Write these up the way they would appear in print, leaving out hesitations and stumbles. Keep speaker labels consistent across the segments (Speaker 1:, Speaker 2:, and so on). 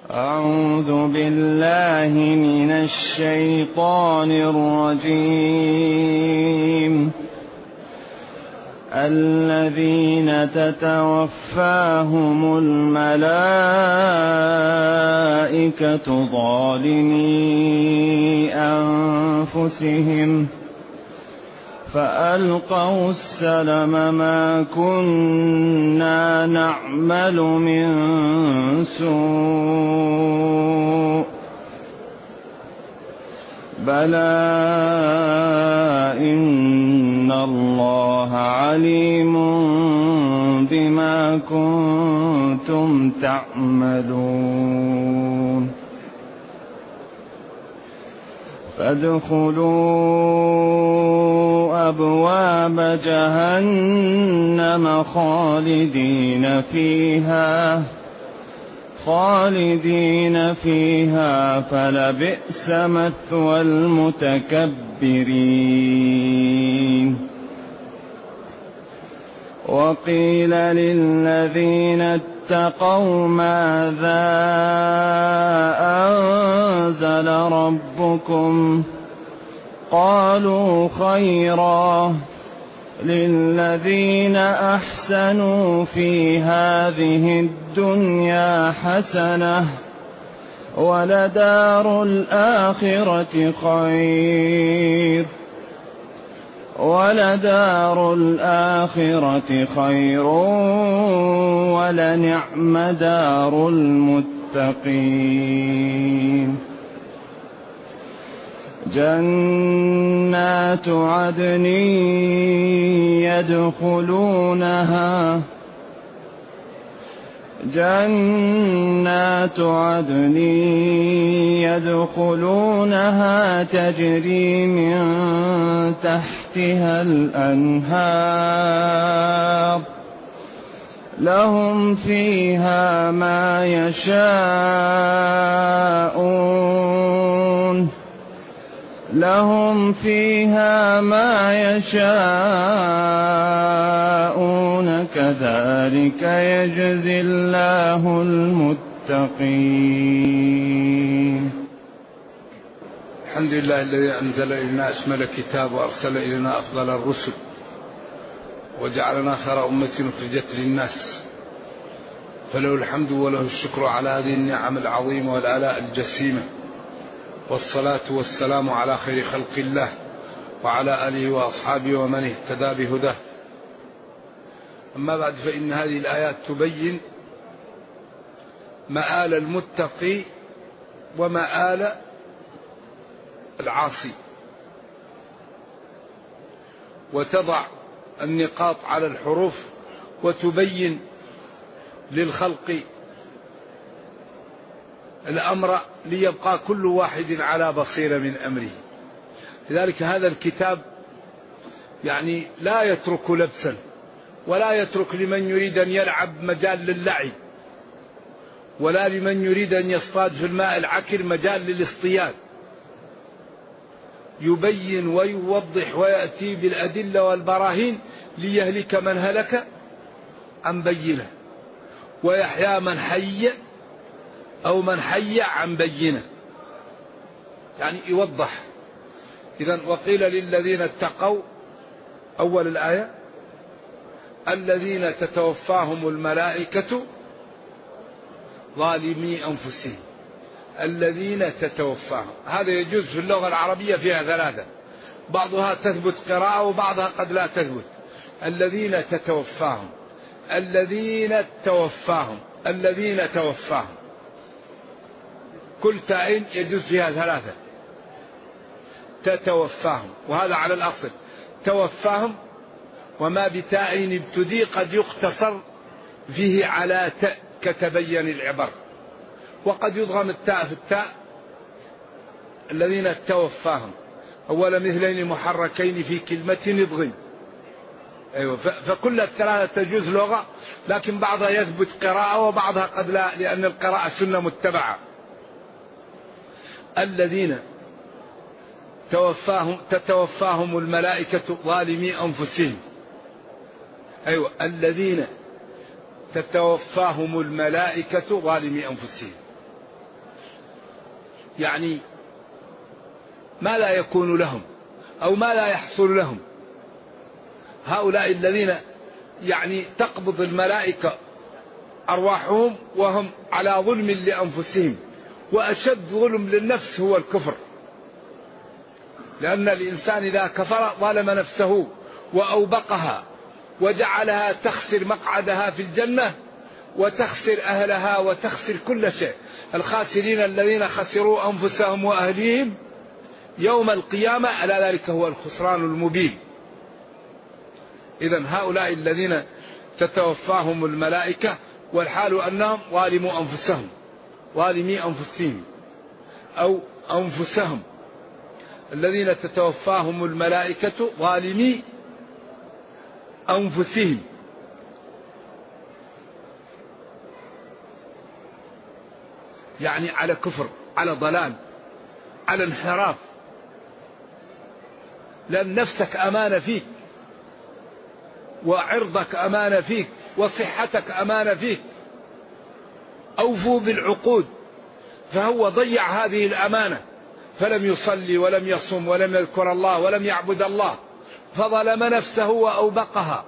Speaker 1: أعوذ بالله من الشيطان الرجيم. الذين تتوفاهم الملائكة ظالمي أنفسهم فألقوا السلم ما كنا نعمل من سوء بلى إن الله عليم بما كنتم تعملون. فادخلوا أبواب جهنم خالدين فيها فلبئس مثوى المتكبرين. وقيل للذين اتقوا ماذا أنزل ربكم قالوا خيرا للذين أحسنوا في هذه الدنيا حسنة ولدار الآخرة خير ولنعم دار المتقين. جنات عدن يدخلونها تجري من تحتها الأنهار لهم فيها ما يشاءون كذلك يجزي الله المتقين.
Speaker 2: الحمد لله الذي أنزل إلينا أشمل الكتاب وأرسل إلينا أفضل الرسل وجعلنا خير أمة أخرجت للناس، فله الحمد وله الشكر على هذه النعم العظيمة والآلاء الجسيمة، والصلاة والسلام على خير خلق الله وعلى آله وأصحابه ومن اهتدى بهداه. أما بعد، فإن هذه الآيات تبين مآل المتقي ومآل العاصي، وتضع النقاط على الحروف وتبين للخلق الأمر ليبقى كل واحد على بصيرة من أمره. لذلك هذا الكتاب يعني لا يترك لبسا، ولا يترك لمن يريد أن يلعب مجال للعب، ولا لمن يريد أن يصطاد في الماء العكر مجال للاصطياد. يبين ويوضح ويأتي بالأدلة والبراهين ليهلك من هلك عن بينه ويحيى من حي أو من حي عن بينه، يعني يوضح. إذن وقيل للذين اتقوا، أول الآية الذين تتوفاهم الملائكة ظالمي أنفسهم. الذين تتوفاهم هذا يجوز في اللغة العربية فيها ثلاثة، بعضها تثبت قراءة وبعضها قد لا تثبت. الذين تتوفاهم، الذين توفاهم كل تاء يجوز فيها ثلاثة. تتوفاهم، وهذا على الأصل توفاهم، وما بتاء ابتدي قد يقتصر فيه على تاء كتبين العبر، وقد يضغم التاء في التاء. الذين توفاهم أول مثلين محركين في كلمة يضغم. أيوة، فكل الثلاثة تجوز لغة، لكن بعضها يثبت قراءة وبعضها قد لا، لأن القراءة سنة متبعة. الذين تتوفاهم الملائكة ظالمي أنفسهم. أيوة، الذين تتوفاهم الملائكة ظالمي أنفسهم. يعني ما لا يكون لهم أو ما لا يحصل لهم. هؤلاء الذين يعني تقبض الملائكة أرواحهم وهم على ظلم لأنفسهم، وأشد ظلم للنفس هو الكفر، لأن الإنسان إذا كفر ظلم نفسه وأوبقها وجعلها تخسر مقعدها في الجنة وتخسر أهلها وتخسر كل شيء. الخاسرين الذين خسروا أنفسهم وأهليهم يوم القيامة، ألا ذلك هو الخسران المبين. إذن هؤلاء الذين تتوفاهم الملائكة والحال أنهم ظالموا أنفسهم، ظالمي أنفسهم أو أنفسهم، الذين تتوفاهم الملائكة ظالمي أنفسهم. يعني على كفر، على ضلال، على انحراف، لأن نفسك أمانة فيك، وعرضك أمانة فيك، وصحتك أمانة فيك. أوفوا بالعقود. فهو ضيع هذه الأمانة، فلم يصلي ولم يصم ولم يذكر الله ولم يعبد الله، فظلم نفسه وأوبقها.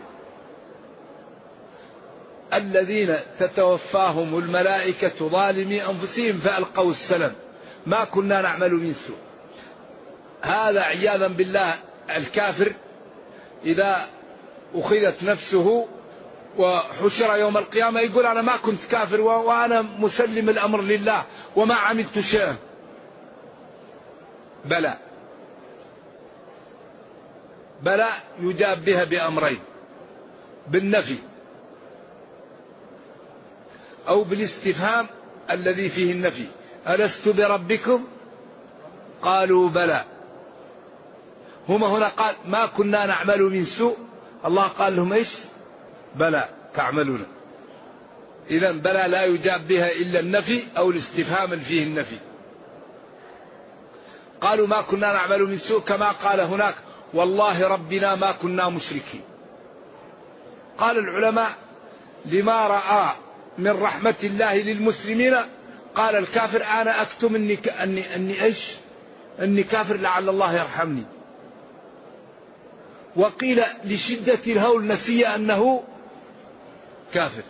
Speaker 2: الذين تتوفاهم الملائكة ظالمي أنفسهم فألقوا السلام ما كنا نعمل من سوء. هذا عياذا بالله الكافر إذا أخذت نفسه وحشر يوم القيامة يقول أنا ما كنت كافر وأنا مسلم الأمر لله وما عملت شيئا. بلى يجاب بها بأمرين: بالنفي أو بالاستفهام الذي فيه النفي. ألست بربكم؟ قالوا بلى. هم هنا قال ما كنا نعمل من سوء، الله قال لهم إيش؟ بلى تعملون. إذن بلى لا يجاب بها إلا النفي أو الاستفهام اللي فيه النفي. قالوا ما كنا نعمل من سوء، كما قال هناك والله ربنا ما كنا مشركين. قال العلماء لما رأى من رحمة الله للمسلمين قال الكافر أنا أكتم أني كافر لعل الله يرحمني. وقيل لشدة الهول نسي أنه كافر.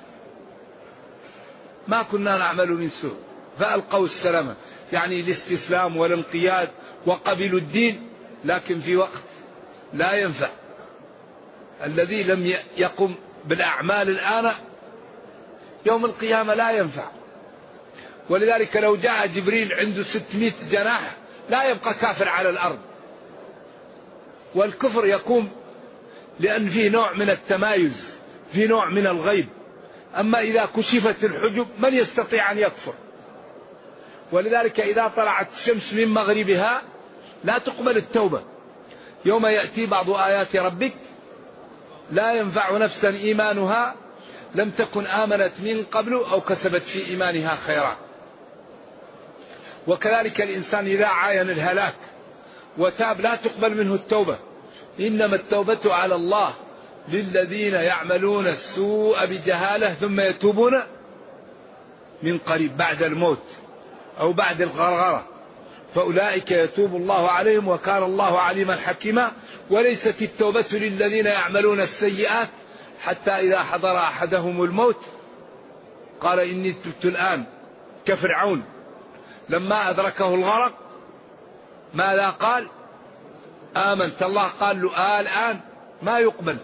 Speaker 2: ما كنا نعمل من سوء فألقوا السلام، يعني الاستسلام والانقياد وقبلوا الدين، لكن في وقت لا ينفع. الذي لم يقم بالأعمال الآن يوم القيامة لا ينفع. ولذلك لو جاء جبريل عنده 600 جناح لا يبقى كافر على الأرض. والكفر يقوم لأن فيه نوع من التمايز، فيه نوع من الغيب. أما إذا كشفت الحجب من يستطيع أن يكفر؟ ولذلك إذا طلعت الشمس من مغربها لا تقبل التوبة. يوم يأتي بعض آيات ربك لا ينفع نفسا إيمانها لم تكن آمنت من قبل أو كسبت في إيمانها خيرا. وكذلك الإنسان إذا عاين الهلاك وتاب لا تقبل منه التوبة. إنما التوبة على الله للذين يعملون السوء بجهالة ثم يتوبون من قريب بعد الموت أو بعد الغرغرة، فأولئك يتوب الله عليهم وكان الله عليما حكيما. وليست التوبة للذين يعملون السيئات حتى إذا حضر أحدهم الموت قال إني تبت الآن، كفرعون لما أدركه الغرق ماذا قال؟ آمنت. الله قال له الآن ما يقبل.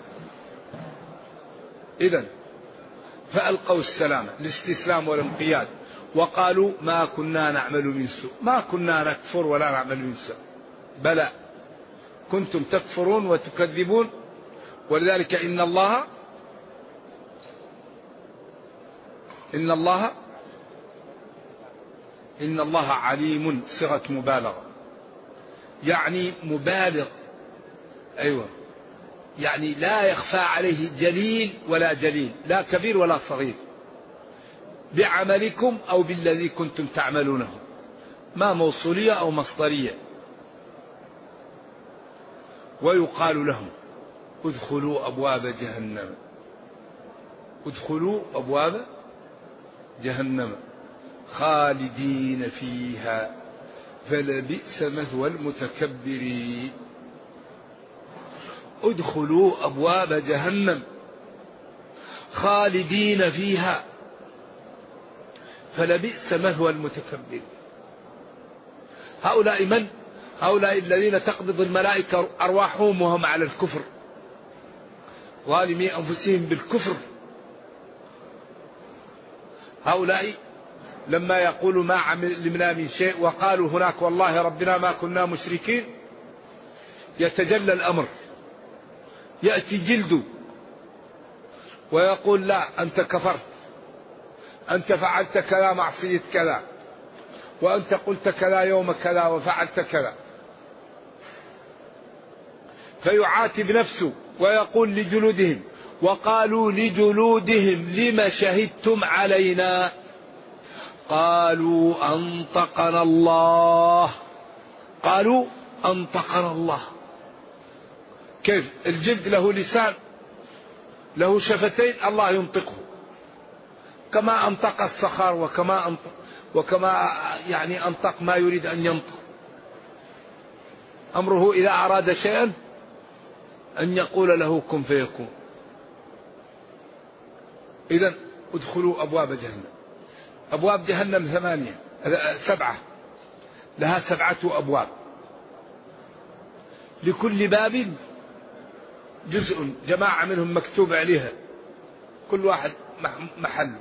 Speaker 2: إذن فألقوا السلام، الاستسلام والانقياد، وقالوا ما كنا نعمل من سوء، ما كنا نكفر ولا نعمل من سوء. بلى كنتم تكفرون وتكذبون. ولذلك إن الله عليم، صيغة مبالغة، يعني مبالغ. أيوة، يعني لا يخفى عليه جليل ولا جليل، لا كبير ولا صغير، بعملكم أو بالذي كنتم تعملونه، ما موصولية أو مصدرية. ويقال لهم ادخلوا أبواب جهنم، ادخلوا أبواب جهنم خالدين فيها فلبئس مثوى المتكبرين. ادخلوا أبواب جهنم خالدين فيها فلبئس مثوى المتكبرين. هؤلاء من؟ هؤلاء الذين تقبض الملائكة أرواحهم وهم على الكفر، ظالمي أنفسهم بالكفر. هؤلاء لما يقولوا ما عملنا من شيء وقالوا هناك والله ربنا ما كنا مشركين، يتجلى الأمر، يأتي جلده ويقول لا أنت كفرت، أنت فعلت كذا معصية كذا، وأنت قلت كذا يوم كذا وفعلت كذا، فيعاتب نفسه ويقول لجلودهم وقالوا لجلودهم لم شهدتم علينا قالوا أنطقنا الله. قالوا أنطقنا الله. كيف؟ الجلد له لسان له شفتين، الله ينطقه كما أنطق الصخر وكما يعني أنطق ما يريد أن ينطق. أمره إذا أراد شيئا أن يقول له كن فيكون. إذن ادخلوا أبواب جهنم. أبواب جهنم 7، لها 7 أبواب، لكل باب جزء، جماعة منهم مكتوب عليها كل واحد محل،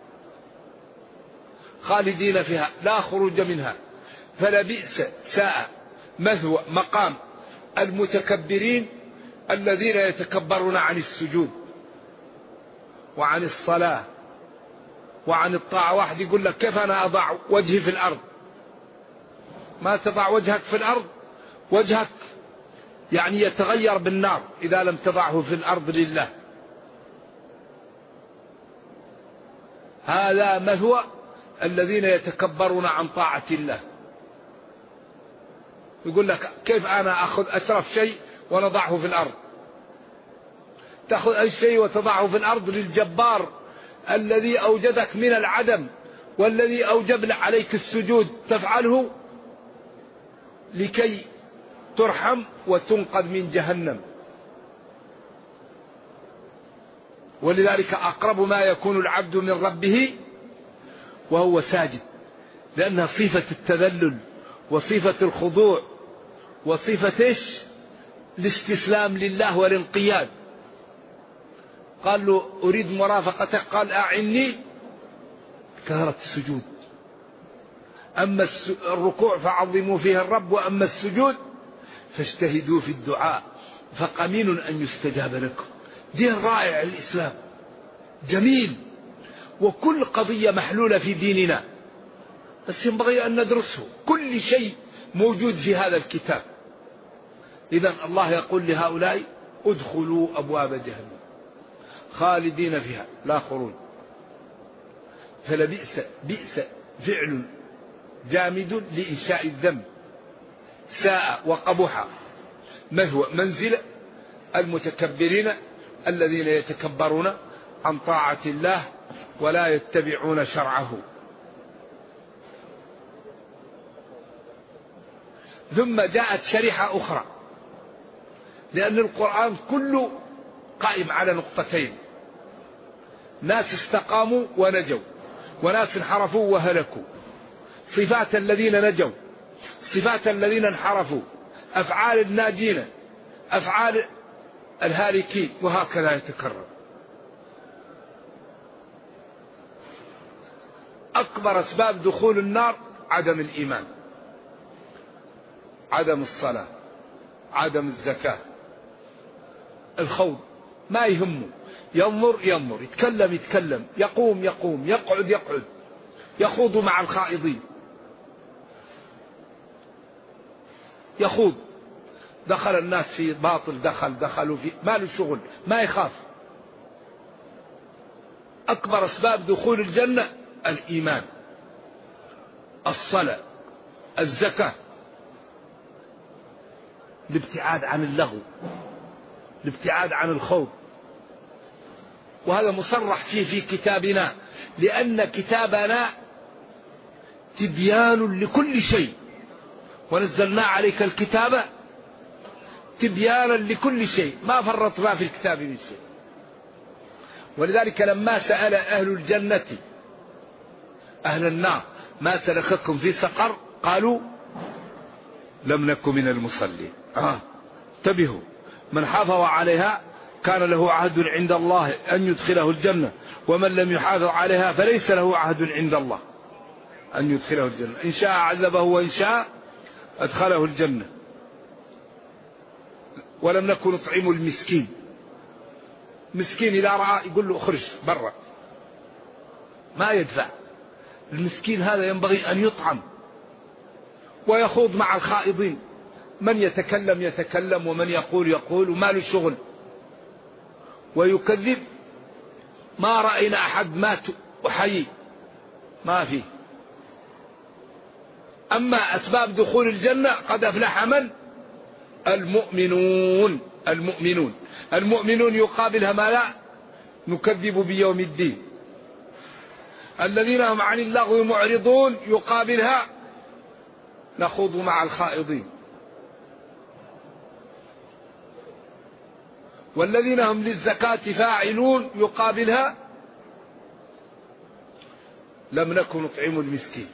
Speaker 2: خالدين فيها لا خروج منها. فلبئس ساء مثوى مقام المتكبرين الذين يتكبرون عن السجود وعن الصلاة وعن الطاعة. واحد يقول لك كيف أنا أضع وجهي في الأرض؟ ما تضع وجهك في الأرض، وجهك يعني يتغير بالنار إذا لم تضعه في الأرض لله. هذا مثوى الذين يتكبرون عن طاعة الله. يقول لك كيف أنا أخذ أشرف شيء ونضعه في الأرض؟ تأخذ أي شيء وتضعه في الأرض للجبار الذي أوجدك من العدم والذي أوجب عليك السجود، تفعله لكي ترحم وتنقذ من جهنم. ولذلك أقرب ما يكون العبد من ربه وهو ساجد، لأنها صفة التذلل وصفة الخضوع وصفة الاستسلام لله والانقياد. قال له أريد مرافقتك، قال أعني، كثرة السجود. أما الركوع فعظموا فيه الرب، وأما السجود فاجتهدوا في الدعاء فقمين أن يستجاب لكم. دين رائع الإسلام، جميل، وكل قضية محلولة في ديننا، بس ينبغي أن ندرسه. كل شيء موجود في هذا الكتاب. إذن الله يقول لهؤلاء ادخلوا أبواب جهنم خالدين فيها لا خروج. فلبئس فعل جامد لإنشاء الذنب، ساء وقبح مثوى منزل المتكبرين الذين يتكبرون عن طاعة الله ولا يتبعون شرعه. ثم جاءت شريحة أخرى، لأن القرآن كله قائم على نقطتين: ناس استقاموا ونجوا، وناس انحرفوا وهلكوا. صفات الذين نجوا، صفات الذين انحرفوا، أفعال الناجين، أفعال الهالكين، وهكذا يتكرر. أكبر أسباب دخول النار عدم الإيمان، عدم الصلاة، عدم الزكاة، الخوض، ما يهمه، ينظر، يتكلم، يقوم، يقعد، يخوض مع الخائضين، يخوض. دخل الناس في باطل، دخلوا في ما له شغل، ما يخاف. أكبر أسباب دخول الجنة الإيمان، الصلاة، الزكاة، الابتعاد عن اللغو، الابتعاد عن الخوض. وهذا مصرح فيه في كتابنا، لأن كتابنا تبيان لكل شيء، ونزلنا عليك الكتاب تبيانا لكل شيء ما فرطنا في الكتاب من شيء. ولذلك لما سأل أهل الجنة أهل النار ما سلككم في سقر قالوا لم نكن من المصلين. انتبهوا، من حافظ عليها كان له عهد عند الله أن يدخله الجنة، ومن لم يحافظ عليها فليس له عهد عند الله أن يدخله الجنة، إن شاء عذبه وإن شاء أدخله الجنة. ولم نكن نطعم المسكين، مسكين إذا رأى يقول له اخرج برا ما يدفع. المسكين هذا ينبغي أن يطعم ويخوض مع الخائضين، من يتكلم يتكلم ومن يقول يقول وما له شغل ويكذب. ما رأينا أحد مات وحي ما فيه. أما أسباب دخول الجنة قد أفلح من؟ المؤمنون. المؤمنون يقابلها ما لا نكذب بيوم الدين. الذين هم عن اللغو معرضون يقابلها نخوض مع الخائضين. والذين هم للزكاة فاعلون يقابلها لم نكن نطعم المسكين.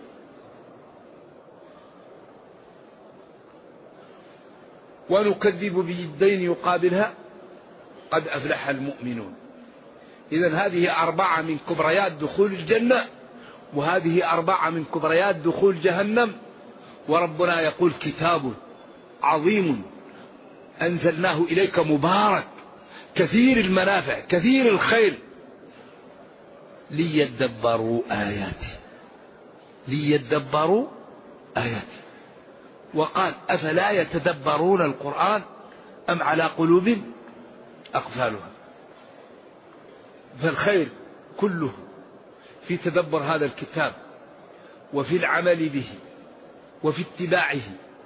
Speaker 2: ونكذب بالدين يقابلها قد أفلح المؤمنون. إذن هذه 4 من كبريات دخول الجنة، وهذه 4 من كبريات دخول جهنم. وربنا يقول كتاب عظيم أنزلناه إليك مبارك كثير المنافع كثير الخير ليدبروا آياته. وقال أفلا يتدبرون القرآن أم على قلوب أقفالها. فالخير كله في تدبر هذا الكتاب وفي العمل به وفي اتباعه.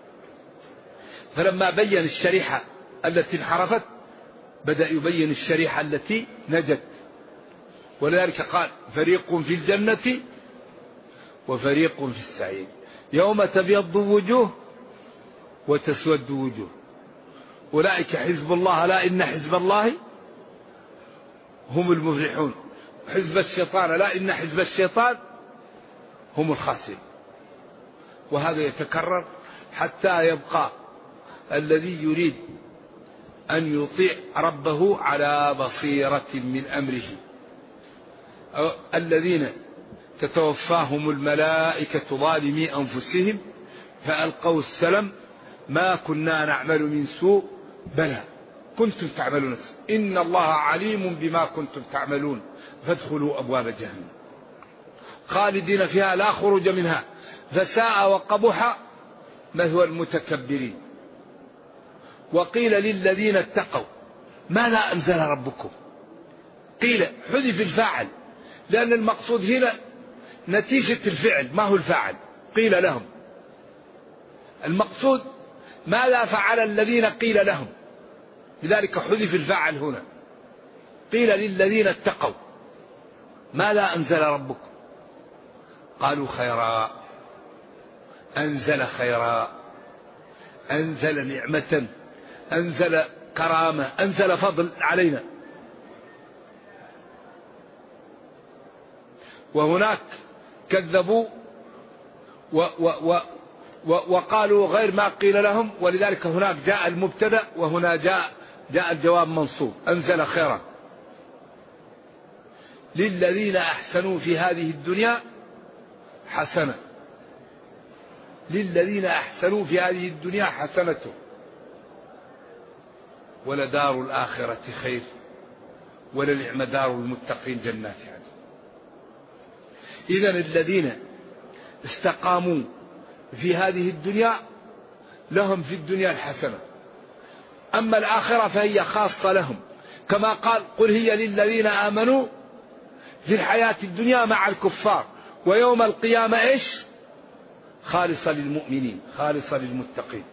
Speaker 2: فلما بين الشريحة التي انحرفت بدأ يبين الشريحة التي نجت. ولذلك قال فريق في الجنة وفريق في السعير يوم تبيض وجوه وتسود وجوه. أولئك حزب الله لا إن حزب الله هم المفلحون. حزب الشيطان لا إن حزب الشيطان هم الخاسرين. وهذا يتكرر حتى يبقى الذي يريد أن يطيع ربه على بصيرة من أمره. الذين تتوفاهم الملائكة ظالمي أنفسهم فألقوا السلم ما كنا نعمل من سوء بلى كنتم تعملون إن الله عليم بما كنتم تعملون فادخلوا أبواب جهنم خالدين فيها لا خروج منها فساء وقبح مثوى المتكبرين. وقيل للذين اتقوا ماذا أنزل ربكم؟ قيل حذف الفاعل لأن المقصود هنا نتيجة الفعل ما هو الفاعل. قيل لهم المقصود ماذا فعل الذين قيل لهم، لذلك حذف الفاعل هنا. قيل للذين اتقوا ماذا أنزل ربكم؟ قالوا خيرا. أنزل خيرا، أنزل نعمة، أنزل كرامة، أنزل فضل علينا. وهناك كذبوا وقالوا غير ما قيل لهم. ولذلك هناك جاء المبتدأ وهنا جاء الجواب منصوب. أنزل خيرا للذين أحسنوا في هذه الدنيا حسنة. للذين أحسنوا في هذه الدنيا حسنة ولدار الآخرة خير ولنعم دار المتقين جنات عدن. إذن الذين استقاموا في هذه الدنيا لهم في الدنيا الحسنة، أما الآخرة فهي خاصة لهم كما قال قل هي للذين آمنوا في الحياة الدنيا مع الكفار ويوم القيامة إيش؟ خالصة للمؤمنين خالصة للمتقين.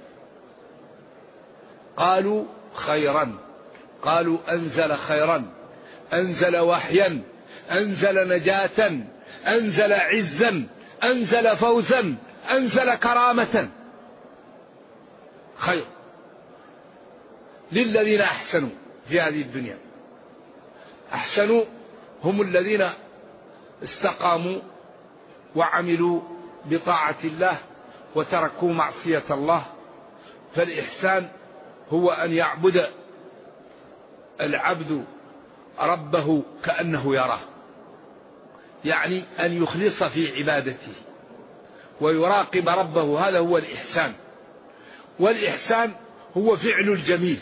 Speaker 2: قالوا خيرا، قالوا أنزل خيرا، أنزل وحيا، أنزل نجاة، أنزل عزا، أنزل فوزا، أنزل كرامة. خير للذين أحسنوا في هذه الدنيا. أحسنوا هم الذين استقاموا وعملوا بطاعة الله وتركوا معصية الله. فالإحسان هو أن يعبد العبد ربه كأنه يراه، يعني أن يخلص في عبادته ويراقب ربه، هذا هو الإحسان. والإحسان هو فعل الجميل.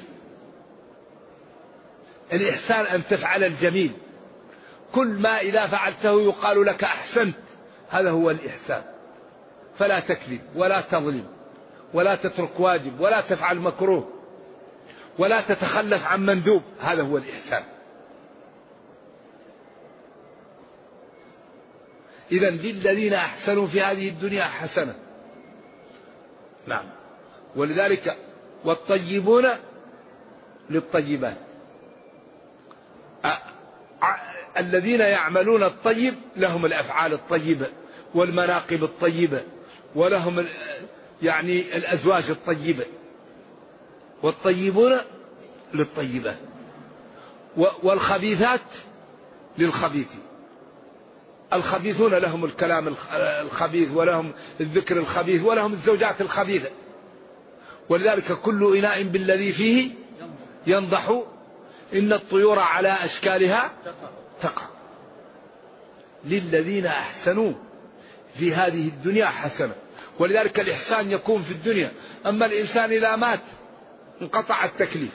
Speaker 2: الإحسان أن تفعل الجميل، كل ما إذا فعلته يقال لك أحسنت، هذا هو الإحسان. فلا تكذب ولا تظلم ولا تترك واجب ولا تفعل مكروه ولا تتخلف عن مندوب، هذا هو الإحسان. إذن للذين أحسنوا في هذه الدنيا حسنة. نعم. ولذلك والطيبون للطيبات، الذين يعملون الطيب لهم الأفعال الطيبة والمناقب الطيبة ولهم يعني الأزواج الطيبة. والطيبون للطيبات والخبيثات للخبيثين. الخبيثون لهم الكلام الخبيث ولهم الذكر الخبيث ولهم الزوجات الخبيثة. ولذلك كل إناء بالذي فيه ينضح إن الطيور على أشكالها تقع. للذين أحسنوا في هذه الدنيا حسنة. ولذلك الإحسان يكون في الدنيا. أما الإنسان إذا مات انقطع التكليف.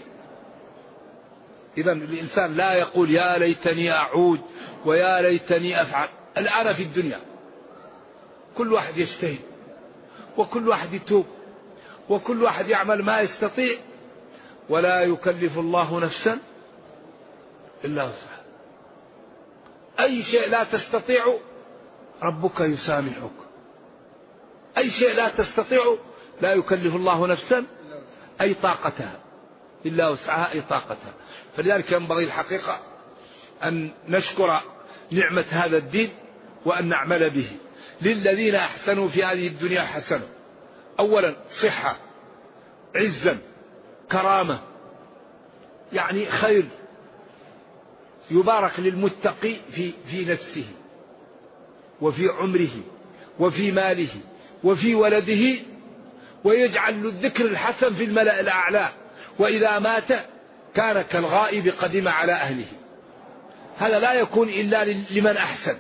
Speaker 2: إذن الإنسان لا يقول يا ليتني أعود ويا ليتني أفعل. الآن في الدنيا كل واحد يجتهد وكل واحد يتوب وكل واحد يعمل ما يستطيع، ولا يكلف الله نفسا إلا وسعها. أي شيء لا تستطيع ربك يسامحك. أي شيء لا تستطيع لا يكلف الله نفسا أي طاقتها إلا وسعها، أي طاقتها. فلذلك ينبغي الحقيقة أن نشكر نعمة هذا الدين وأن نعمل به. للذين أحسنوا في هذه الدنيا حسنة. أولا صحة، عزا، كرامة، يعني خير. يبارك للمتقي في نفسه وفي عمره وفي ماله وفي ولده، ويجعل له الذكر الحسن في الملأ الأعلى، وإذا مات كان كالغائب قدم على أهله. هذا لا يكون إلا لمن أحسن.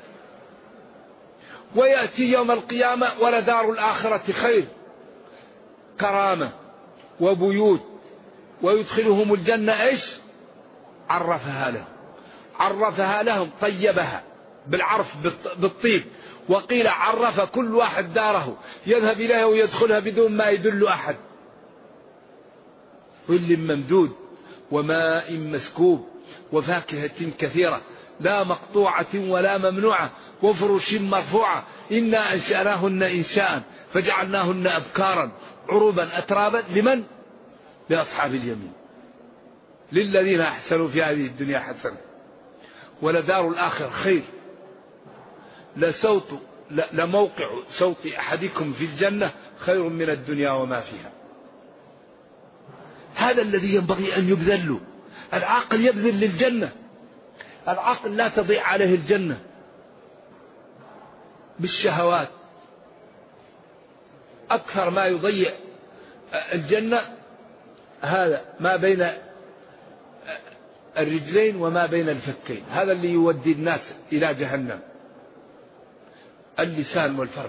Speaker 2: ويأتي يوم القيامة ولدار الآخرة خير، كرامة وبيوت، ويدخلهم الجنة إيش؟ عرفها لهم. عرفها لهم، طيبها بالعرف بالطيب. وقيل عرف كل واحد داره يذهب إليها ويدخلها بدون ما يدل أحد. ظل ممدود وماء مسكوب وفاكهة كثيرة لا مقطوعة ولا ممنوعة وفرش مرفوعة إنا أنشأناهن إنشاء فجعلناهن أبكارا عروبا أترابا. لمن؟ لأصحاب اليمين. للذين أحسنوا في هذه الدنيا حسنة ولدار الآخر خير. لموقع صوت أحدكم في الجنة خير من الدنيا وما فيها. هذا الذي ينبغي أن يبذل له. العاقل يبذل للجنة. العاقل لا تضيع عليه الجنة بالشهوات. أكثر ما يضيع الجنة هذا ما بين الرجلين وما بين الفكين، هذا اللي يودي الناس إلى جهنم، اللسان والفرج.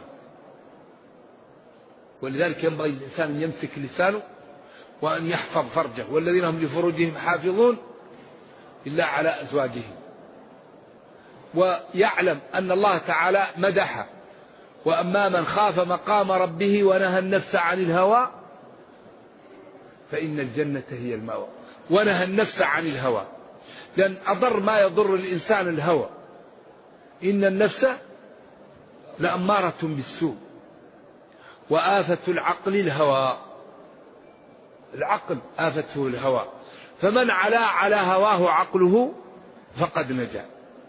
Speaker 2: ولذلك ينبغي الإنسان أن يمسك لسانه وأن يحفظ فرجه. والذين هم لفروجهم حافظون إلا على أزواجهم. ويعلم أن الله تعالى مدح: وأما من خاف مقام ربه ونهى النفس عن الهوى فإن الجنة هي المأوى. ونهى النفس عن الهوى، لأن أضر ما يضر الإنسان الهوى. إن النفس لأمارة بالسوء وآفة العقل الهوى. العقل آفته الهوى، فمن علا على هواه عقله فقد نجا.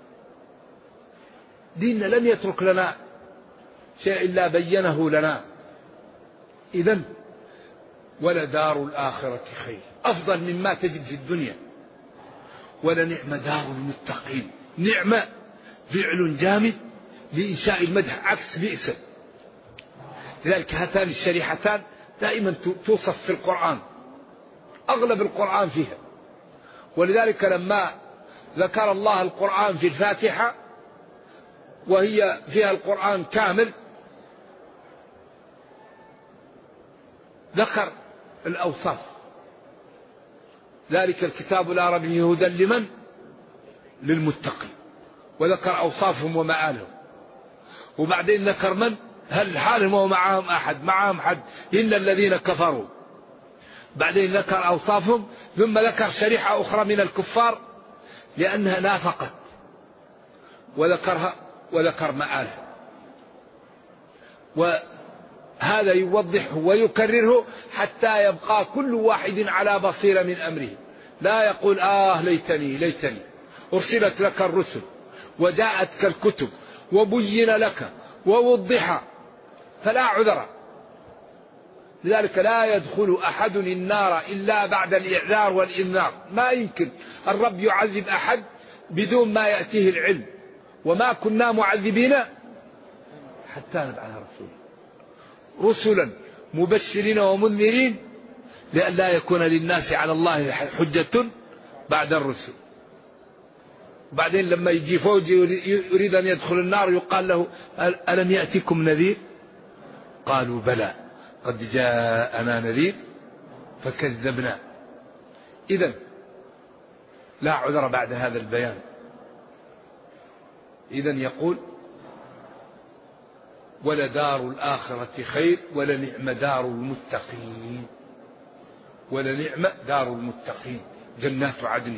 Speaker 2: ديننا لم يترك لنا شيء إلا بينه لنا. إذن ولدار الآخرة خير، أفضل مما تجد في الدنيا. ولنعم دار المتقين، نعمة فعل جامد لإنشاء المدح عكس بئس. لذلك هاتان الشريحتان دائما توصف في القرآن، أغلب القرآن فيها. ولذلك لما ذكر الله القرآن في الفاتحة وهي فيها القرآن كامل ذكر الأوصاف، ذلك الكتاب لا ريب فيه هدى لمن؟ للمتقين، وذكر أوصافهم ومآلهم. وبعدين ذكر من؟ هل حالهم ومعهم أحد؟ معهم حد إلا الذين كفروا. بعدين ذكر أوصافهم، ثم ذكر شريحة أخرى من الكفار لأنها نافقت وذكرها وذكر مآلها. وهذا يوضحه ويكرره حتى يبقى كل واحد على بصيرة من أمره، لا يقول ليتني أرسلت لك الرسل وجاءتك الكتب وبين لك ووضح، فلا عذر. لذلك لا يدخل أحد النار إلا بعد الإعذار والإنذار. ما يمكن الرب يعذب أحد بدون ما يأتيه العلم، وما كنا معذبين حتى نبعث رسلا مبشرين ومنذرين لئلا يكون للناس على الله حجة بعد الرسل. وبعدين لما يجي فوج يريد أن يدخل النار يقال له ألم يأتكم نذير؟ قالوا بلى قد جاءنا نذير فكذبنا. إذن لا عذر بعد هذا البيان. إذن يقول ولدار الآخرة خير ولنعم دار المتقين، ولنعم دار المتقين جنات عدن.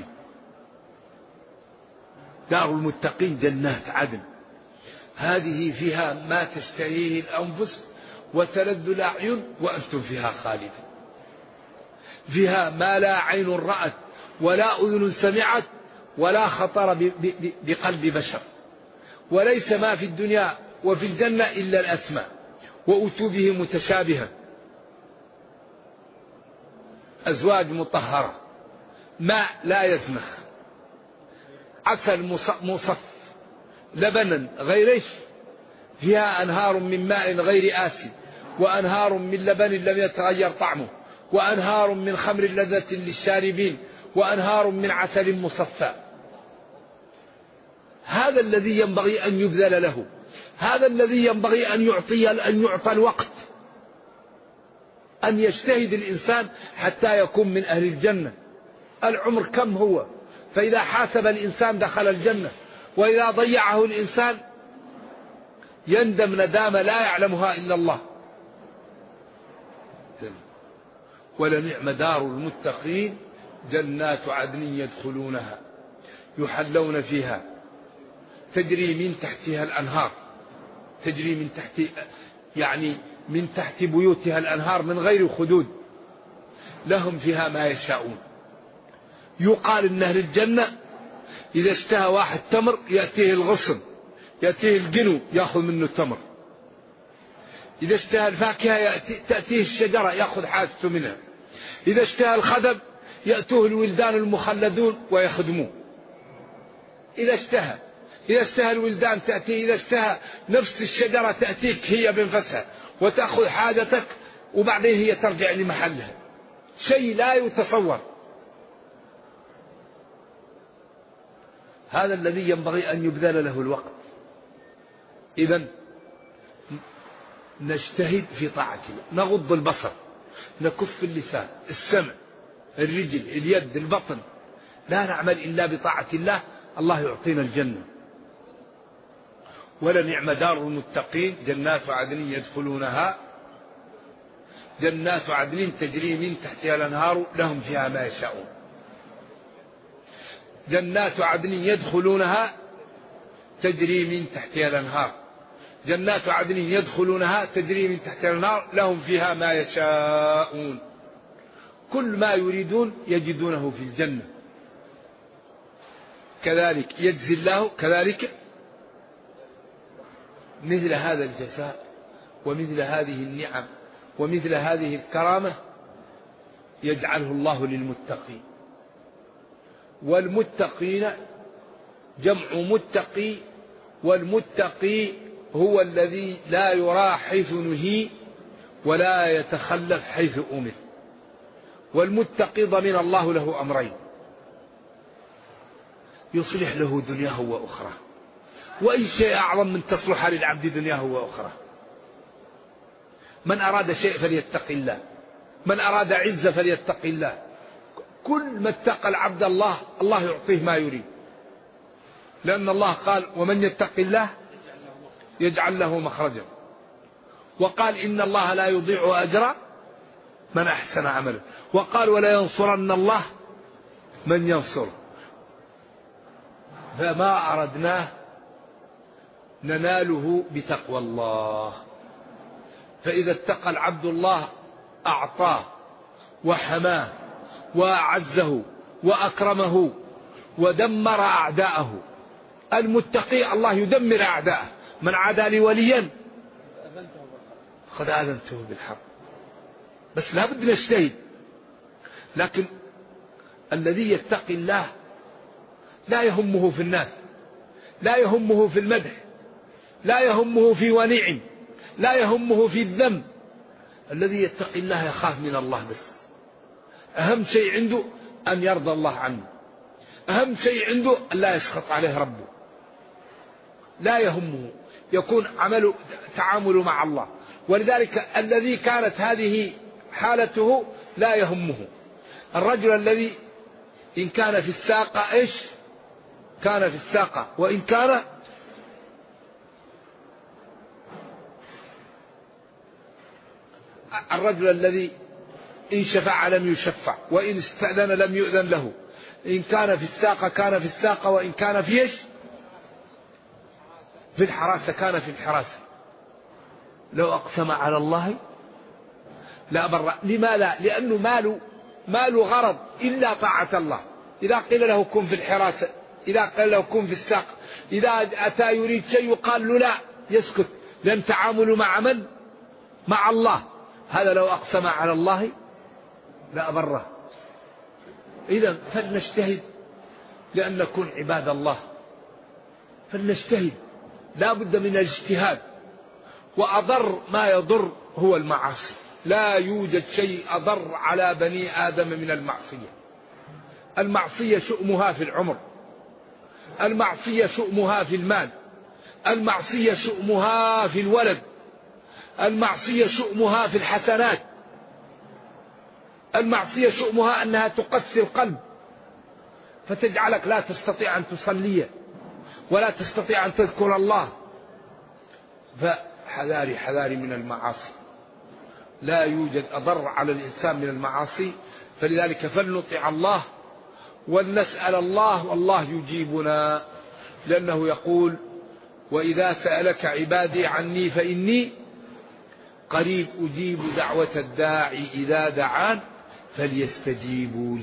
Speaker 2: دار المتقين جنات عدن، هذه فيها ما تشتهيه الأنفس وتلذ الأعين وأنتم فيها خالدون. فيها ما لا عين رأت ولا أذن سمعت ولا خطر بقلب بشر، وليس ما في الدنيا وفي الجنة إلا الأسماء، وأتوا به متشابها، أزواج مطهرة، ماء لا يزنخ، عسل مصف، لبنا غير فيها أنهار من ماء غير آسن وأنهار من لبن لم يتغير طعمه وأنهار من خمر لذة للشاربين وأنهار من عسل مصفى. هذا الذي ينبغي أن يبذل له، هذا الذي ينبغي أن يعطى الوقت، أن يجتهد الإنسان حتى يكون من أهل الجنة. العمر كم هو؟ فإذا حاسب الإنسان دخل الجنة، وإذا ضيعه الإنسان يندم ندامة لا يعلمها إلا الله. ولنعم دار المتقين جنات عدن يدخلونها يحلون فيها تجري من تحتها الأنهار، تجري من تحت من تحت بيوتها الأنهار من غير خدود، لهم فيها ما يشاءون. يقال إن أهل الجنة إذا اشتهى واحد تمر يأتيه الغصن، يأتيه الجنو يأخذ منه التمر. إذا اشتهى الفاكهة تأتيه الشجرة يأخذ حاجته منها. إذا اشتهى الخدم يأتوه الولدان المخلدون ويخدموه. إذا اشتهى الولدان تأتيه، إذا اشتهى نفس الشجرة تأتيك هي بنفسها وتأخذ حاجتك وبعدين هي ترجع لمحلها. شيء لا يتصور. هذا الذي ينبغي أن يبذل له الوقت. إذن نجتهد في طاعة الله، نغض البصر، نكف اللسان، السمع، الرجل، اليد، البطن، لا نعمل إلا بطاعة الله، الله يعطينا الجنة. ولنعم دار المتقين جنات عدن يدخلونها، جنات عدن تجري من تحتها الأنهار لهم فيها ما يشاءون. جنات عدن يدخلونها تجري من تحتها الأنهار، جنات عدن يدخلونها تجري من تحتها الأنهار لهم فيها ما يشاءون. كل ما يريدون يجدونه في الجنة. كذلك يجزي الله، كذلك مثل هذا الجزاء ومثل هذه النعم ومثل هذه الكرامة يجعله الله للمتقين. والمتقين جمع متقي، والمتقي هو الذي لا يرى حيث نهي ولا يتخلف حيث أمر. والمتقي ضمن الله له أمرين: يصلح له دنياه وأخرى، وأي شيء أعظم من تصلح للعبد دنياه وأخرى. من أراد شيء فليتق الله، من أراد عزة فليتق الله. كل ما اتقى العبد الله، الله يعطيه ما يريد، لأن الله قال: ومن يتق الله يجعل له مخرجا، وقال: إن الله لا يضيع أجر من أحسن عمله، وقال: ولا ينصرن الله من ينصره. فما أردناه نناله بتقوى الله. فإذا اتقى العبد الله أعطاه وحماه وأعزه وأكرمه ودمر أعداءه. المتقي الله يدمر أعداءه. من عادى لي وليا قد آذنته بالحرب. بس لا بد نجتهد. لكن الذي يتقي الله لا يهمه في الناس، لا يهمه في المدح، لا يهمه في ونعم، لا يهمه في الذنب. الذي يتقي الله يخاف من الله بس. أهم شيء عنده أن يرضى الله عنه، أهم شيء عنده أن لا يسخط عليه ربه. لا يهمه، يكون عمله تعامله مع الله. ولذلك الذي كانت هذه حالته لا يهمه. الرجل الذي إن كان في الساقة إيش كان في الساقة، وإن كان الرجل الذي إن شفع لم يشفع، وإن استأذن لم يؤذن له. إن كان في الساقة كان في الساقة، وإن كان في إيش في الحراسة كان في الحراسة. لو أقسم على الله لا بر. لما لا؟ لأنه ماله غرض إلا طاعة الله. إذا قيل له كن في الحراسة، إذا قيل له كن في الساقة، إذا أتى يريد شيء يقال له لا، يسكت. لأن تعامله مع من؟ مع الله. هذا لو أقسم على الله لا بره. إذا فلنجتهد لأن نكون عباد الله، فلنجتهد، لا بد من الاجتهاد. وأضر ما يضر هو المعاصي. لا يوجد شيء أضر على بني آدم من المعصية. المعصية شؤمها في العمر، المعصية شؤمها في المال، المعصية شؤمها في الولد، المعصية شؤمها في الحسنات، المعصية شؤمها أنها تقسي القلب فتجعلك لا تستطيع أن تصلي ولا تستطيع أن تذكر الله. فحذاري حذاري من المعاصي. لا يوجد أضر على الإنسان من المعاصي. فلذلك فلنطع الله ولنسأل الله، والله يجيبنا، لأنه يقول: وإذا سألك عبادي عني فإني قريب أجيب دعوة الداعي إذا دعان فليستجيبوا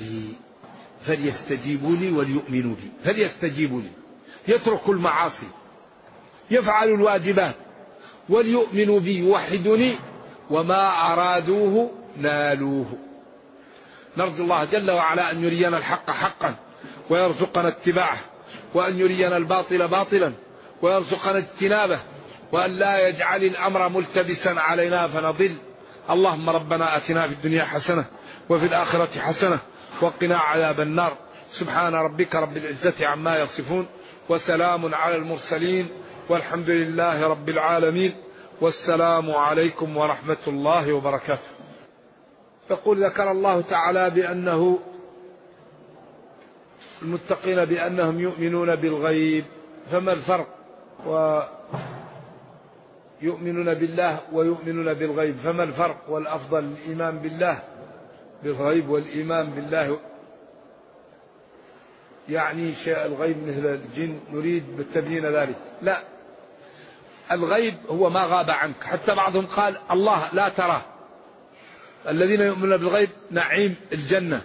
Speaker 2: لي وليؤمنوا بي. فليستجيبوا لي، يتركوا المعاصي، يفعلوا الواجبات، وليؤمنوا بي، يوحدوني، وما أرادوه نالوه. نرجو الله جل وعلا أن يرينا الحق حقا ويرزقنا اتباعه، وأن يرينا الباطل باطلا ويرزقنا اجتنابه، وأن لا يجعل الأمر ملتبسا علينا فنضل. اللهم ربنا آتنا في الدنيا حسنة وفي الآخرة حسنة وقنا عذاب النار. سبحان ربك رب العزة عما يصفون، وسلام على المرسلين، والحمد لله رب العالمين، والسلام عليكم ورحمة الله وبركاته. يقول: ذكر الله تعالى بأنه المتقين بأنهم يؤمنون بالغيب. فما الفرق؟ ويؤمنون بالله ويؤمنون بالغيب، فما الفرق؟ والأفضل الإيمان بالله بالغيب والإيمان بالله يعني شيء الغيب مثل الجن، نريد بالتبيين ذلك. لا، الغيب هو ما غاب عنك. حتى بعضهم قال الله لا تراه. الذين يؤمنون بالغيب نعيم الجنة،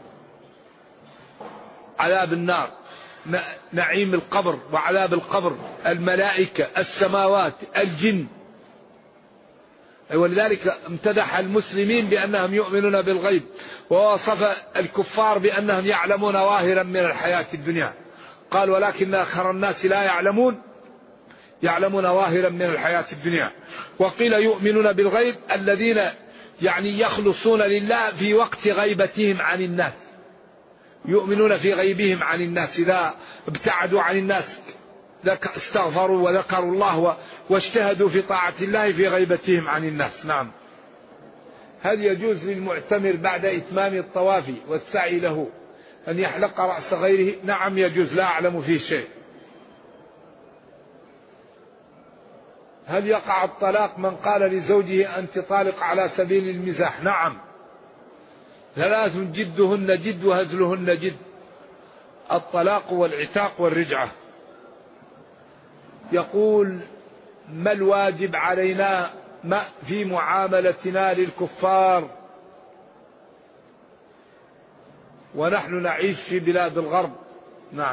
Speaker 2: عذاب النار، نعيم القبر وعذاب القبر، الملائكة، السماوات، الجن. ولذلك امتدح المسلمين بأنهم يؤمنون بالغيب، ووصف الكفار بأنهم يعلمون ظاهرا من الحياة الدنيا. قال ولكن أكثر الناس لا يعلمون ظاهرا من الحياة الدنيا. وقيل يؤمنون بالغيب الذين يعني يخلصون لله في وقت غيبتهم عن الناس، يؤمنون في غيبهم عن الناس، إذا ابتعدوا عن الناس استغفروا وذكروا الله واجتهدوا في طاعة الله في غيبتهم عن الناس. نعم. هل يجوز للمعتمر بعد إتمام الطواف والسعي له أن يحلق رأس غيره؟ نعم يجوز، لا أعلم فيه شيء. هل يقع الطلاق من قال لزوجه أنت طالق على سبيل المزاح؟ نعم، ثلاث جدهن جد وهزلهن جد: الطلاق والعتاق والرجعة. يقول: ما الواجب علينا في معاملتنا للكفار ونحن نعيش في بلاد الغرب؟ نعم،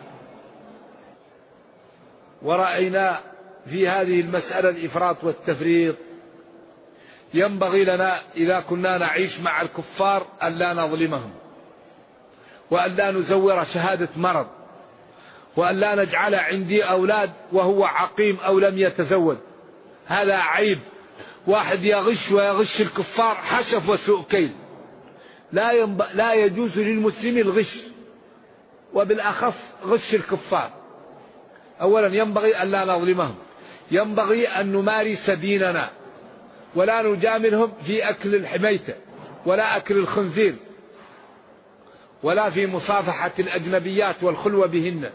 Speaker 2: ورأينا في هذه المسألة الإفراط والتفريط. ينبغي لنا إذا كنا نعيش مع الكفار ألا نظلمهم، وألا نزور شهادة مرض، وألا نجعل عندي أولاد وهو عقيم أو لم يتزوج. هذا عيب. واحد يغش ويغش الكفار حشف وسوء كيل. لا يجوز للمسلم الغش، وبالأخص غش الكفار. أولا ينبغي ألا نظلمهم، ينبغي أن نمارس ديننا ولا نجاملهم في أكل الحميتة ولا أكل الخنزير ولا في مصافحة الأجنبيات والخلوة بهن.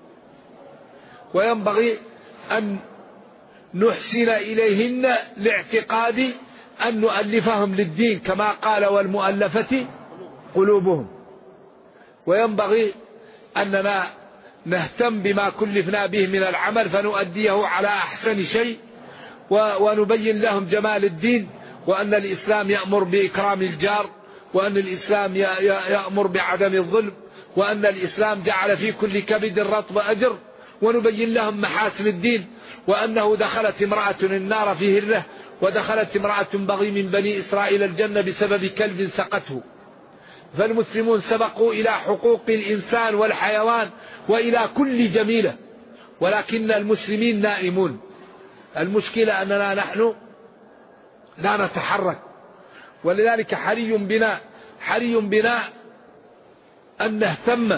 Speaker 2: وينبغي أن نحسن إليهن لاعتقاد أن نؤلفهم للدين كما قال: والمؤلفة قلوبهم. وينبغي أننا نهتم بما كلفنا به من العمل فنؤديه على أحسن شيء، ونبين لهم جمال الدين، وأن الإسلام يأمر بإكرام الجار، وأن الإسلام يأمر بعدم الظلم، وأن الإسلام جعل في كل كبد رطب أجر، ونبين لهم محاسن الدين، وأنه دخلت امرأة النار في هرة، ودخلت امرأة بغي من بني إسرائيل الجنة بسبب كلب سقته. فالمسلمون سبقوا إلى حقوق الإنسان والحيوان وإلى كل جميلة، ولكن المسلمين نائمون. المشكلة أننا نحن لا نتحرك. ولذلك حري بنا أن نهتم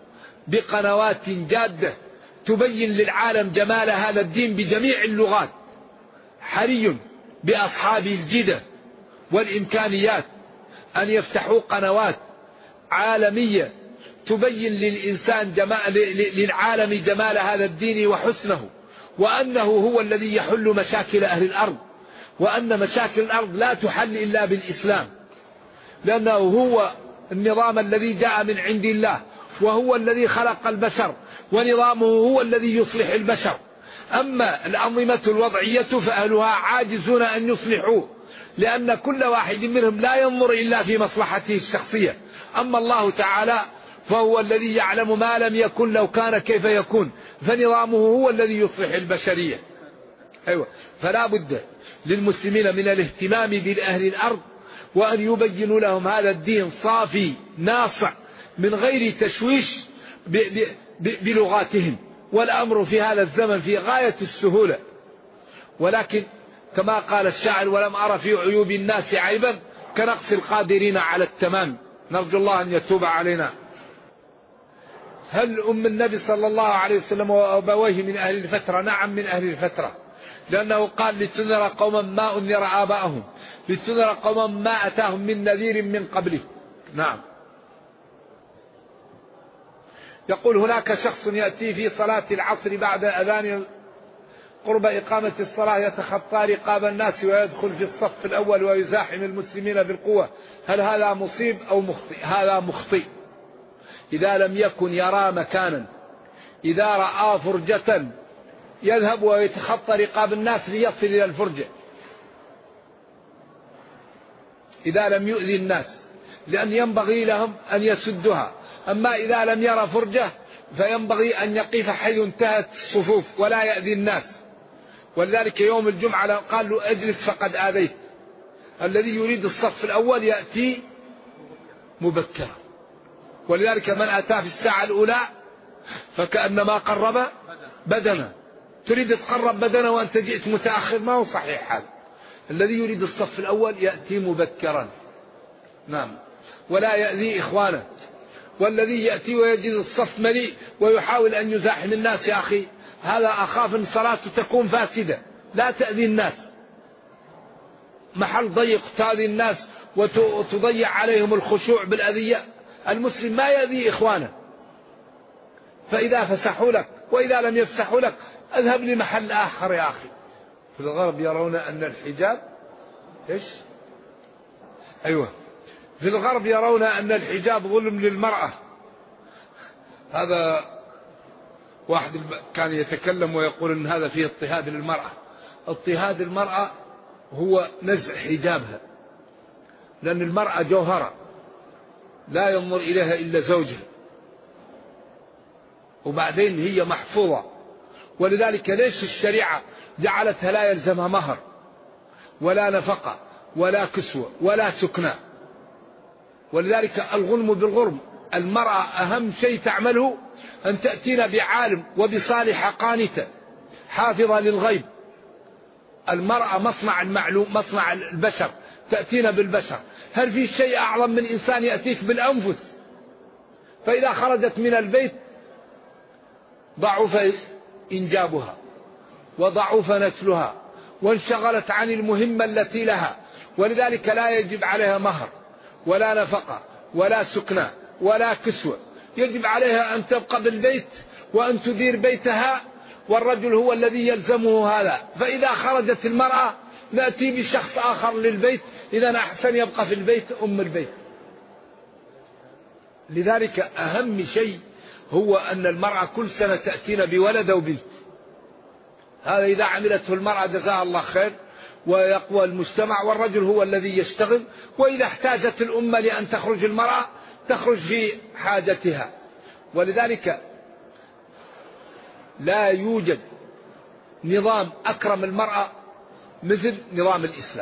Speaker 2: بقنوات جادة تبين للعالم جمال هذا الدين بجميع اللغات. حري بأصحاب الجدة والإمكانيات أن يفتحوا قنوات عالمية تبين للعالم جمال هذا الدين وحسنه، وأنه هو الذي يحل مشاكل أهل الأرض، وأن مشاكل الأرض لا تحل إلا بالإسلام، لأنه هو النظام الذي جاء من عند الله، وهو الذي خلق البشر، ونظامه هو الذي يصلح البشر. أما الأنظمة الوضعية فأهلها عاجزون أن يصلحوه، لأن كل واحد منهم لا ينظر إلا في مصلحته الشخصية. أما الله تعالى فهو الذي يعلم ما لم يكن لو كان كيف يكون، فنظامه هو الذي يصلح البشرية. فلا بد للمسلمين من الاهتمام بأهل الأرض، وأن يبينوا لهم هذا الدين صافي ناصع من غير تشويش بلغاتهم. والأمر في هذا الزمن في غاية السهولة، ولكن كما قال الشاعر: ولم أرى في عيوب الناس عيبا كنقص القادرين على التمام. نرجو الله أن يتوب علينا. هل أم النبي صلى الله عليه وسلم وأبويه من أهل الفترة؟ نعم، من أهل الفترة، لأنه قال: لتنذر قوما ما أنذر آباءهم، لتنذر قوما ما أتاهم من نذير من قبله. نعم. يقول: هناك شخص يأتي في صلاة العصر بعد أذان قرب إقامة الصلاة يتخطى رقاب الناس ويدخل في الصف الأول ويزاحم المسلمين بالقوة، هل هذا مصيب أو مخطئ؟ هذا مخطئ. إذا لم يكن يرى مكانا، إذا رأى فرجة يذهب ويتخطى رقاب الناس ليصل إلى الفرجة، إذا لم يؤذي الناس، لأن ينبغي لهم أن يسدها. أما إذا لم يرى فرجة فينبغي أن يقف حيث انتهت الصفوف ولا يأذي الناس، ولذلك يوم الجمعة قال له اجلس فقد آذيت. الذي يريد الصف الأول يأتي مبكرا. ولذلك من أتى في الساعة الأولى فكأنما قرب بدنا. تريد تقرب بدنا وأنت جئت متأخر، ما هو صحيح هذا. الذي يريد الصف الأول يأتي مبكرا، نعم، ولا يأذي إخوانه. والذي يأتي ويجد الصف مليء ويحاول أن يزاحم الناس، يا أخي هذا أخاف أن صلاته تكون فاسدة. لا تأذي الناس، محل ضيق تأذي الناس وتضيع عليهم الخشوع بالأذية. المسلم ما يأذي إخوانه، فإذا فسحوا لك وإذا لم يفسحوا لك اذهب لمحل آخر يا أخي. في الغرب يرون أن الحجاب إيش؟ أيوة، في الغرب يرون أن الحجاب ظلم للمرأة. هذا واحد كان يتكلم ويقول أن هذا فيه اضطهاد للمرأة. اضطهاد المرأة هو نزع حجابها، لأن المرأة جوهرة لا ينظر إليها إلا زوجها، وبعدين هي محفوظة. ولذلك ليش الشريعة جعلتها لا يلزمها مهر ولا نفقة ولا كسوة ولا سكنى؟ ولذلك الغنم بالغرم. المرأة أهم شيء تعمله أن تأتينا بعالم وبصالحة قانتة حافظة للغيب. المرأة مصنع المعلوم، مصنع البشر، تأتينا بالبشر. هل في شيء أعظم من إنسان يأتيك بالأنفس؟ فإذا خرجت من البيت ضعف إنجابها وضعف نسلها وانشغلت عن المهمة التي لها. ولذلك لا يجب عليها مهر ولا نفقة ولا سكنى ولا كسوة. يجب عليها أن تبقى بالبيت وأن تدير بيتها، والرجل هو الذي يلزمه هذا. فإذا خرجت المرأة نأتي بشخص آخر للبيت، إذا أحسن يبقى في البيت أم البيت. لذلك أهم شيء هو أن المرأة كل سنة تأتينا بولد أو بنت. هذا إذا عملته المرأة جزاها الله خير ويقوى المجتمع، والرجل هو الذي يشتغل. وإذا احتاجت الأمة لأن تخرج المرأة تخرج في حاجتها. ولذلك لا يوجد نظام أكرم المرأة مثل نظام الإسلام.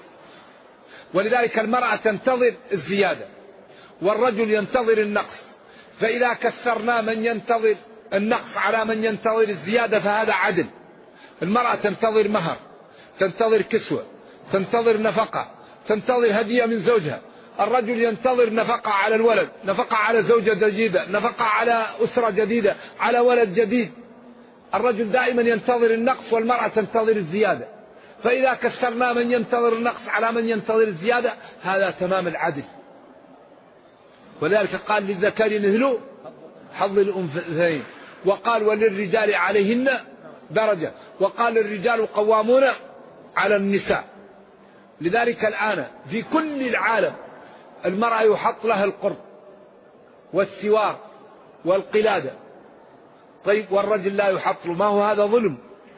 Speaker 2: ولذلك المرأة تنتظر الزيادة والرجل ينتظر النقص. فإذا كثرنا من ينتظر النقص على من ينتظر الزيادة فهذا عدل. المرأة تنتظر مهر، تنتظر كسوة، تنتظر نفقة، تنتظر هدية من زوجها. الرجل ينتظر نفقة على الولد، نفقة على زوجة جديدة، نفقة على أسرة جديدة، على ولد جديد. الرجل دائما ينتظر النقص والمرأة تنتظر الزيادة. فإذا كثرنا من ينتظر النقص على من ينتظر الزيادة هذا تمام العدل. ولذلك قال للذكر مثل حظ الأنثيين، وقال وللرجال عليهن درجة، وقال الرجال قوامون على النساء. لذلك الآن في كل العالم المرأة يحط لها القرط والسوار والقلادة. طيب والرجل لا يحط له، ما هو هذا ظلم؟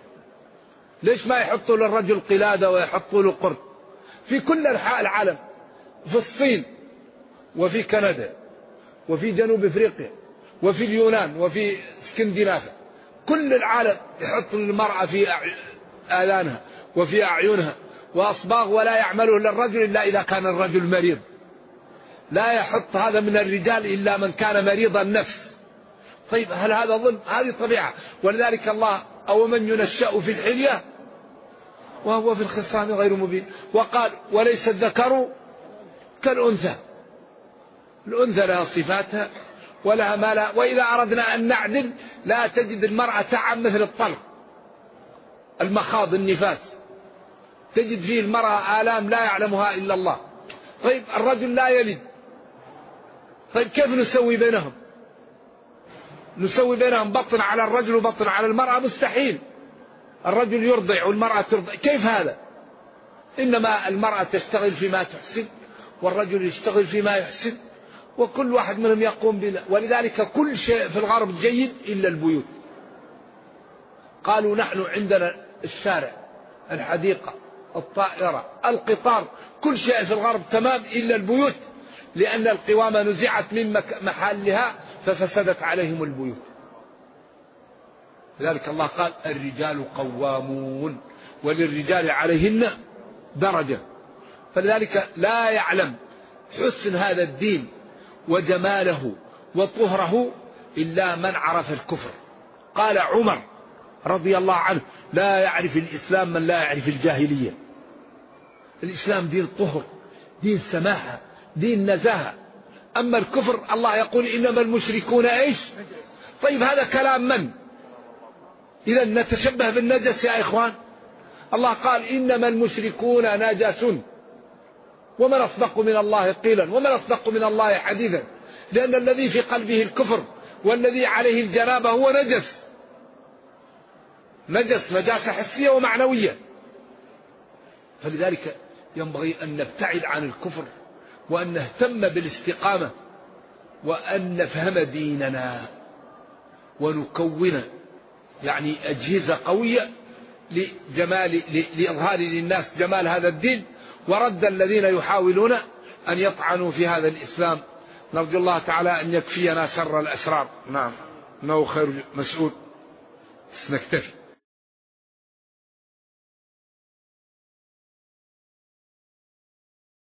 Speaker 2: ليش ما يحطوا للرجل قلادة ويحطوا له قرط؟ في كل أنحاء العالم، في الصين وفي كندا وفي جنوب أفريقيا وفي اليونان وفي اسكندنافيا، كل العالم يحط للمرأة في آذانها وفي أعينها وأصباغ، ولا يعمله للرجل إلا إذا كان الرجل مريض. لا يحط هذا من الرجال إلا من كان مريض النفس. طيب هل هذا ظلم؟ هذه طبيعة. ولذلك الله أو من ينشأ في الحلية وهو في الخصام غير مبين. وقال وليس الذكر كالأنثى. الأنثى لها صفاتها ولها ما لا. وإذا أردنا أن نعدل لا تجد المرأة تعب مثل الطلق، المخاض، النفاس، تجد فيه المرأة آلام لا يعلمها إلا الله. طيب الرجل لا يلد، طيب كيف نسوي بينهم؟ نسوي بينهم بطن على الرجل وبطن على المرأة؟ مستحيل. الرجل يرضع والمرأة ترضع، كيف هذا؟ إنما المرأة تشتغل فيما تحسن والرجل يشتغل فيما يحسن، وكل واحد منهم يقوم بلا. ولذلك كل شيء في الغرب جيد إلا البيوت. قالوا نحن عندنا الشارع، الحديقة، الطائرة، القطار، كل شيء في الغرب تمام إلا البيوت، لأن القوامة نزعت من محلها ففسدت عليهم البيوت. لذلك الله قال الرجال قوامون وللرجال عليهن درجة. فلذلك لا يعلم حسن هذا الدين وجماله وطهره إلا من عرف الكفر. قال عمر رضي الله عنه لا يعرف الإسلام من لا يعرف الجاهلية. الإسلام دين طهر، دين سماحة، دين نزاهة. أما الكفر الله يقول إنما المشركون إيش؟ طيب هذا كلام من؟ إذا نتشبه بالنجس يا إخوان. الله قال إنما المشركون نجس، ومن أصدق من الله قيلا ومن أصدق من الله حديثا، لأن الذي في قلبه الكفر والذي عليه الجنابة هو نجس، نجاسة حسية ومعنوية. فلذلك ينبغي أن نبتعد عن الكفر وأن نهتم بالاستقامة وأن نفهم ديننا ونكون يعني أجهزة قوية لإظهار للناس جمال هذا الدين ورد الذين يحاولون أن يطعنوا في هذا الإسلام. نرجو الله تعالى أن يكفينا شر الأشرار. نعم إنه خير مسؤول. نكتفي.